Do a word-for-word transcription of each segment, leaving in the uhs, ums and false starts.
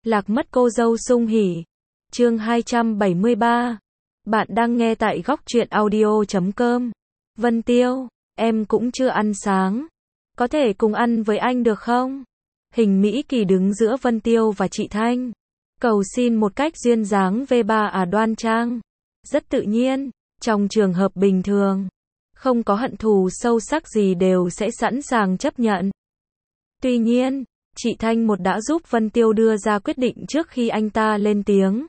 Lạc mất cô dâu sung hỉ. Chương hai trăm bảy mươi ba. Bạn đang nghe tại góc truyện audio chấm com. Vân Tiêu, em cũng chưa ăn sáng. Có thể cùng ăn với anh được không? Hình Mỹ Kỳ đứng giữa Vân Tiêu và chị Thanh. Cầu xin một cách duyên dáng vê ba à đoan trang. Rất tự nhiên, trong trường hợp bình thường. Không có hận thù sâu sắc gì đều sẽ sẵn sàng chấp nhận. Tuy nhiên, chị Thanh một đã giúp Vân Tiêu đưa ra quyết định trước khi anh ta lên tiếng.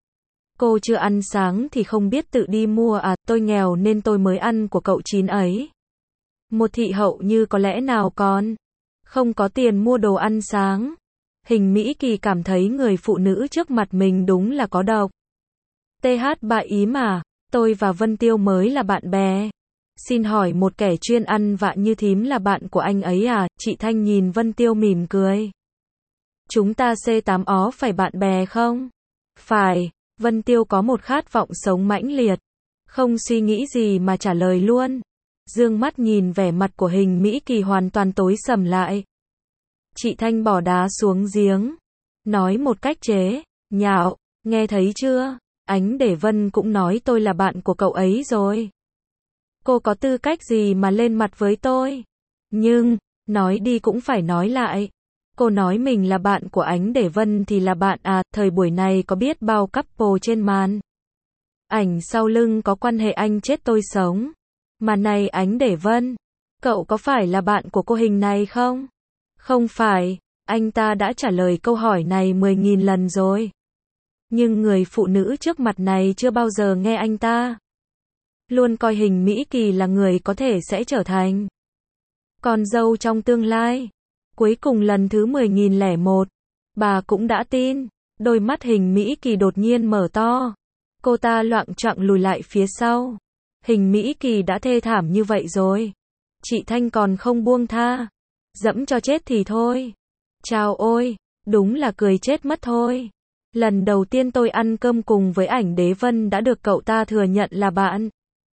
Cô chưa ăn sáng thì không biết tự đi mua à, tôi nghèo nên tôi mới ăn của cậu Chín ấy. Một thị hậu như có lẽ nào còn không có tiền mua đồ ăn sáng. Hình Mỹ Kỳ cảm thấy người phụ nữ trước mặt mình đúng là có độc. tê hát bà ý mà, tôi và Vân Tiêu mới là bạn bè. Xin hỏi một kẻ chuyên ăn vạ như thím là bạn của anh ấy à? Chị Thanh nhìn Vân Tiêu mỉm cười. Chúng ta xê tám ó phải bạn bè không? Phải. Vân Tiêu có một khát vọng sống mãnh liệt. Không suy nghĩ gì mà trả lời luôn. Dương mắt nhìn vẻ mặt của Hình Mỹ Kỳ hoàn toàn tối sầm lại. Chị Thanh bỏ đá xuống giếng. Nói một cách chế nhạo. Nghe thấy chưa? Ánh Để Vân cũng nói tôi là bạn của cậu ấy rồi. Cô có tư cách gì mà lên mặt với tôi? Nhưng, nói đi cũng phải nói lại. Cô nói mình là bạn của Ánh Để Vân thì là bạn à, thời buổi này có biết bao couple trên màn ảnh sau lưng có quan hệ anh chết tôi sống. Mà này Ánh Để Vân, cậu có phải là bạn của cô Hình này không? Không phải, anh ta đã trả lời câu hỏi này mười nghìn lần rồi. Nhưng người phụ nữ trước mặt này chưa bao giờ nghe anh ta. Luôn coi Hình Mỹ Kỳ là người có thể sẽ trở thành con dâu trong tương lai. Cuối cùng lần thứ mười nghìn lẻ một, bà cũng đã tin. Đôi mắt Hình Mỹ Kỳ đột nhiên mở to. Cô ta loạng choạng lùi lại phía sau. Hình Mỹ Kỳ đã thê thảm như vậy rồi. Chị Thanh còn không buông tha. Dẫm cho chết thì thôi. Chào ôi, đúng là cười chết mất thôi. Lần đầu tiên tôi ăn cơm cùng với Ảnh Đế Vân đã được cậu ta thừa nhận là bạn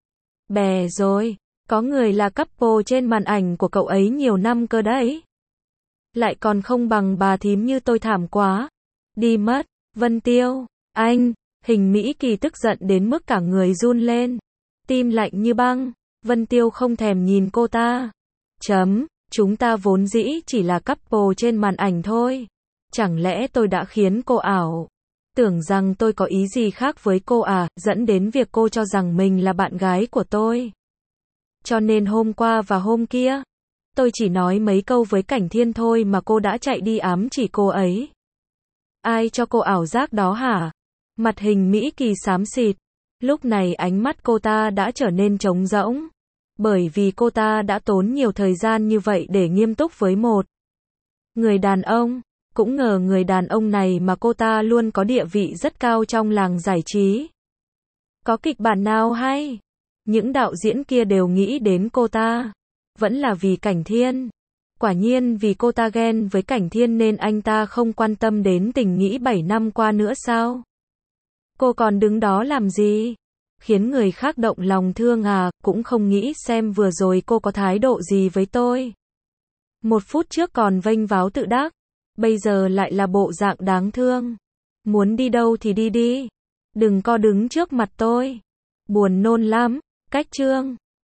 bè rồi. Có người là couple trên màn ảnh của cậu ấy nhiều năm cơ đấy. Lại còn không bằng bà thím như tôi thảm quá. Đi mất. Vân Tiêu, anh. Hình Mỹ Kỳ tức giận đến mức cả người run lên. Tim lạnh như băng. Vân Tiêu không thèm nhìn cô ta. Chấm, chúng ta vốn dĩ chỉ là couple trên màn ảnh thôi. Chẳng lẽ tôi đã khiến cô ảo tưởng rằng tôi có ý gì khác với cô à, dẫn đến việc cô cho rằng mình là bạn gái của tôi. Cho nên hôm qua và hôm kia, tôi chỉ nói mấy câu với Cảnh Thiên thôi mà cô đã chạy đi ám chỉ cô ấy. Ai cho cô ảo giác đó hả? Mặt Hình Mỹ Kỳ xám xịt. Lúc này ánh mắt cô ta đã trở nên trống rỗng. Bởi vì cô ta đã tốn nhiều thời gian như vậy để nghiêm túc với một người đàn ông. Cũng ngờ người đàn ông này mà cô ta luôn có địa vị rất cao trong làng giải trí. Có kịch bản nào hay? Những đạo diễn kia đều nghĩ đến cô ta. Vẫn là vì Cảnh Thiên. Quả nhiên vì cô ta ghen với Cảnh Thiên nên anh ta không quan tâm đến tình nghĩa bảy năm qua nữa sao? Cô còn đứng đó làm gì? Khiến người khác động lòng thương à, cũng không nghĩ xem vừa rồi cô có thái độ gì với tôi. Một phút trước còn vênh váo tự đắc. Bây giờ lại là bộ dạng đáng thương. Muốn đi đâu thì đi đi. Đừng co đứng trước mặt tôi. Buồn nôn lắm. Cách chương.